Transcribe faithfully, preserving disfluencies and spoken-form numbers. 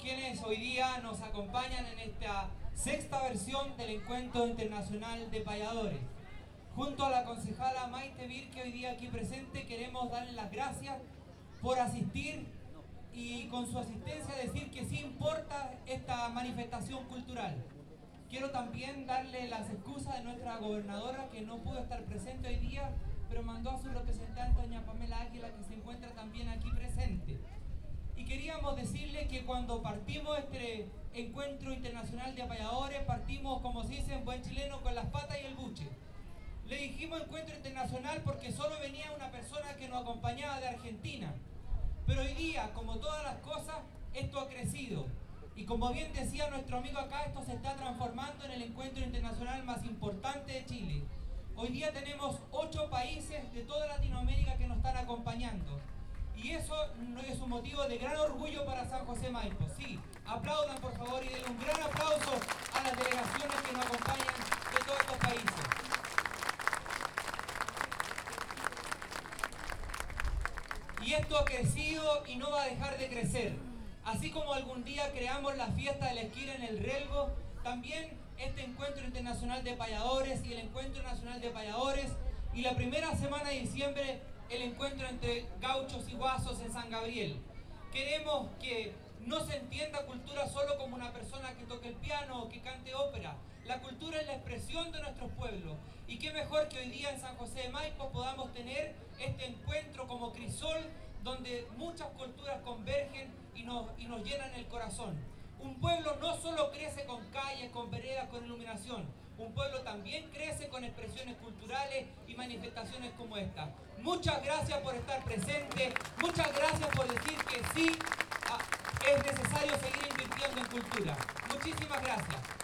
quienes hoy día nos acompañan en esta sexta versión del Encuentro Internacional de Payadores. Junto a la concejala Maite Virque, hoy día aquí presente, queremos darle las gracias por asistir y con su asistencia decir que sí importa esta manifestación cultural. Quiero también darle las excusas de nuestra gobernadora que no pudo estar presente hoy día, pero mandó a su representante, doña Pamela Águila, que se encuentra también aquí presente. Y queríamos decirle que cuando partimos este Encuentro Internacional de Payadores, partimos, como se dice en buen chileno, con las patas y el buche. Le dijimos Encuentro Internacional porque solo venía una persona que nos acompañaba de Argentina. Pero hoy día, como todas las cosas, esto ha crecido. Y como bien decía nuestro amigo acá, esto se está transformando en el encuentro internacional más importante de Chile. Hoy día tenemos ocho países de toda Latinoamérica que nos están acompañando. Y eso es un motivo de gran orgullo para San José Maipo. Sí, aplaudan por favor y denle un gran aplauso a las delegaciones que nos acompañan de todos estos países. Y esto ha crecido y no va a dejar de crecer. Así como algún día creamos la fiesta de la esquina en el Relgo, también este Encuentro Internacional de Payadores y el Encuentro Nacional de Payadores, y la primera semana de diciembre el encuentro entre gauchos y guasos en San Gabriel. Queremos que no se entienda cultura solo como una persona que toque el piano o que cante ópera. La cultura es la expresión de nuestros pueblos. Y qué mejor que hoy día en San José de Maipo podamos tener este encuentro como crisol, donde muchas culturas convergen y nos, y nos llenan el corazón. Un pueblo no solo crece con calles, con veredas, con iluminación. Un pueblo también crece con expresiones culturales y manifestaciones como esta. Muchas gracias por estar presente. Muchas gracias por decir que sí, es necesario seguir invirtiendo en cultura. Muchísimas gracias.